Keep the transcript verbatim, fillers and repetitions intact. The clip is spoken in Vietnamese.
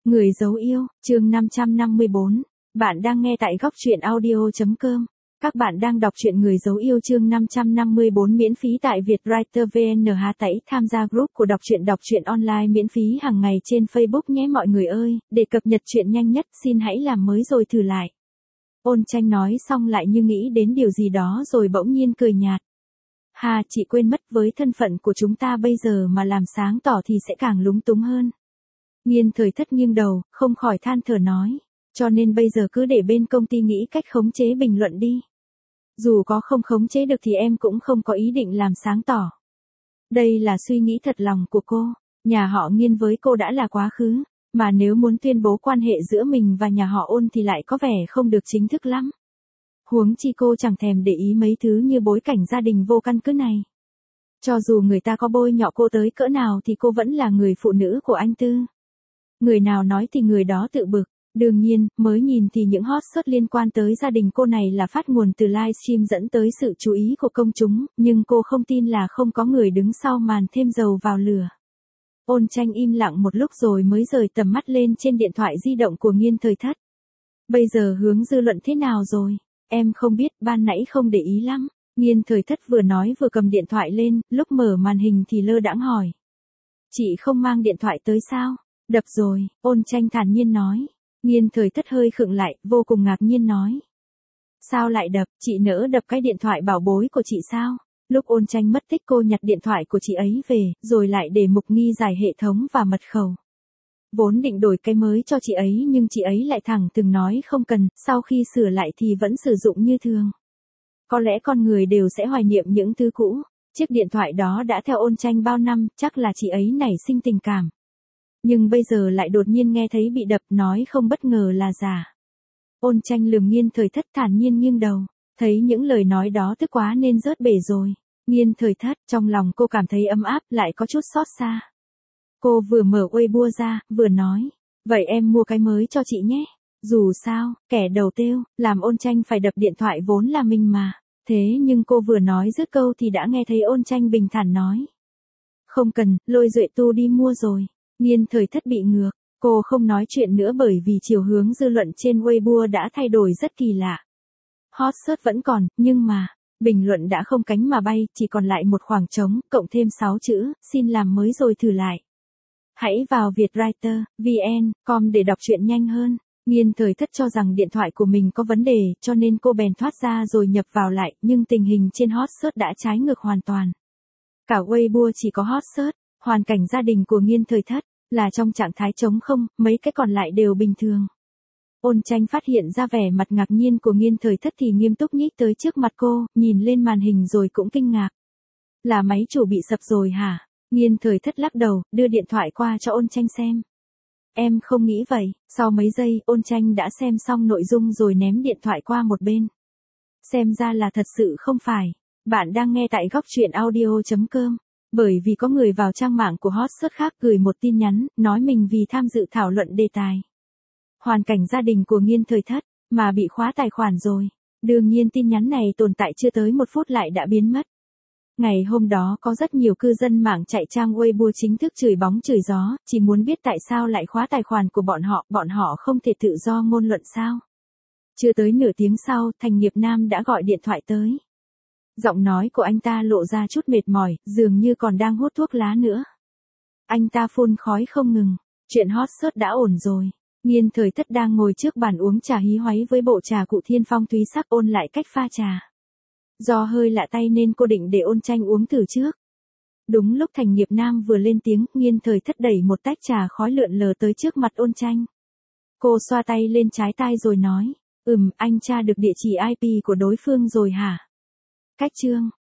Người dấu yêu, chương năm trăm năm mươi bốn. Bạn đang nghe tại góc truyện audio.com. Các bạn đang đọc truyện Người dấu yêu chương năm trăm năm mươi bốn miễn phí tại Vietwriter vê en hát tẩy tham gia group của đọc truyện đọc truyện online miễn phí hàng ngày trên Facebook nhé mọi người ơi, để cập nhật truyện nhanh nhất xin hãy làm mới rồi thử lại. Ôn Tranh nói xong lại như nghĩ đến điều gì đó rồi bỗng nhiên cười nhạt. Ha, chị quên mất với thân phận của chúng ta bây giờ mà làm sáng tỏ thì sẽ càng lúng túng hơn. Nghiên Thời Thất nghiêng đầu, không khỏi than thở nói. Cho nên bây giờ cứ để bên công ty nghĩ cách khống chế bình luận đi. Dù có không khống chế được thì em cũng không có ý định làm sáng tỏ. Đây là suy nghĩ thật lòng của cô. Nhà họ Nghiên với cô đã là quá khứ. Mà nếu muốn tuyên bố quan hệ giữa mình và nhà họ Ôn thì lại có vẻ không được chính thức lắm. Huống chi cô chẳng thèm để ý mấy thứ như bối cảnh gia đình vô căn cứ này. Cho dù người ta có bôi nhọ cô tới cỡ nào thì cô vẫn là người phụ nữ của anh Tư. Người nào nói thì người đó tự bực. Đương nhiên, mới nhìn thì những hot search liên quan tới gia đình cô này là phát nguồn từ livestream dẫn tới sự chú ý của công chúng, nhưng cô không tin là không có người đứng sau màn thêm dầu vào lửa. Ôn Tranh im lặng một lúc rồi mới rời tầm mắt lên trên điện thoại di động của Nghiên Thời Thất. Bây giờ hướng dư luận thế nào rồi? Em không biết, ban nãy không để ý lắm. Nghiên Thời Thất vừa nói vừa cầm điện thoại lên, lúc mở màn hình thì lơ đãng hỏi. Chị không mang điện thoại tới sao? Đập rồi, Ôn Tranh thản nhiên nói. Nghiên Thời Thất hơi khựng lại, vô cùng ngạc nhiên nói. Sao lại đập, chị nỡ đập cái điện thoại bảo bối của chị sao? Lúc Ôn Tranh mất tích cô nhặt điện thoại của chị ấy về, rồi lại để mục nghi giải hệ thống và mật khẩu. Vốn định đổi cái mới cho chị ấy nhưng chị ấy lại thẳng từng nói không cần, sau khi sửa lại thì vẫn sử dụng như thường. Có lẽ con người đều sẽ hoài niệm những thứ cũ. Chiếc điện thoại đó đã theo Ôn Tranh bao năm, chắc là chị ấy nảy sinh tình cảm. Nhưng bây giờ lại đột nhiên nghe thấy bị đập, nói không bất ngờ là giả. Ôn Tranh lườm Nghiên Thời Thất thản nhiên nghiêng đầu, thấy những lời nói đó tức quá nên rớt bể rồi. Nghiên Thời Thất, trong lòng cô cảm thấy ấm áp, lại có chút xót xa. Cô vừa mở Weibo ra, vừa nói, vậy em mua cái mới cho chị nhé. Dù sao, kẻ đầu têu, làm Ôn Tranh phải đập điện thoại vốn là mình mà. Thế nhưng cô vừa nói dứt câu thì đã nghe thấy Ôn Tranh bình thản nói. Không cần, Lôi Duệ Tu đi mua rồi. Nghiên Thời Thất bị ngược, cô không nói chuyện nữa bởi vì chiều hướng dư luận trên Weibo đã thay đổi rất kỳ lạ. Hot search vẫn còn, nhưng mà, bình luận đã không cánh mà bay, chỉ còn lại một khoảng trống, cộng thêm sáu chữ, xin làm mới rồi thử lại. Hãy vào Vietwriter vê en chấm com để đọc truyện nhanh hơn. Nghiên Thời Thất cho rằng điện thoại của mình có vấn đề, cho nên cô bèn thoát ra rồi nhập vào lại, nhưng tình hình trên hot search đã trái ngược hoàn toàn. Cả Weibo chỉ có hot search. Hoàn cảnh gia đình của Nghiên Thời Thất là trong trạng thái trống không, mấy cái còn lại đều bình thường. Ôn Tranh phát hiện ra vẻ mặt ngạc nhiên của Nghiên Thời Thất thì nghiêm túc nhích tới trước mặt cô, nhìn lên màn hình rồi cũng kinh ngạc. Là máy chủ bị sập rồi hả? Nghiên Thời Thất lắc đầu, đưa điện thoại qua cho Ôn Tranh xem. Em không nghĩ vậy. Sau mấy giây, Ôn Tranh đã xem xong nội dung rồi ném điện thoại qua một bên. Xem ra là thật sự không phải. Bạn đang nghe tại góc truyện audio.com. Bởi vì có người vào trang mạng của hot search khác gửi một tin nhắn, nói mình vì tham dự thảo luận đề tài. Hoàn cảnh gia đình của Nghiên Thời Thất, mà bị khóa tài khoản rồi. Đương nhiên tin nhắn này tồn tại chưa tới một phút lại đã biến mất. Ngày hôm đó có rất nhiều cư dân mạng chạy trang Weibo chính thức chửi bóng chửi gió, chỉ muốn biết tại sao lại khóa tài khoản của bọn họ, bọn họ không thể tự do ngôn luận sao. Chưa tới nửa tiếng sau, Thành Nghiệp Nam đã gọi điện thoại tới. Giọng nói của anh ta lộ ra chút mệt mỏi, dường như còn đang hút thuốc lá nữa. Anh ta phun khói không ngừng. Chuyện hot search đã ổn rồi. Nghiên Thời Thất đang ngồi trước bàn uống trà hí hoáy với bộ trà cụ Thiên Phong Thúy Sắc ôn lại cách pha trà. Do hơi lạ tay nên cô định để Ôn Tranh uống từ trước. Đúng lúc Thành Nghiệp Nam vừa lên tiếng, Nghiên Thời Thất đẩy một tách trà khói lượn lờ tới trước mặt Ôn Tranh. Cô xoa tay lên trái tai rồi nói, ừm, anh tra được địa chỉ i pê của đối phương rồi hả? Cách chương,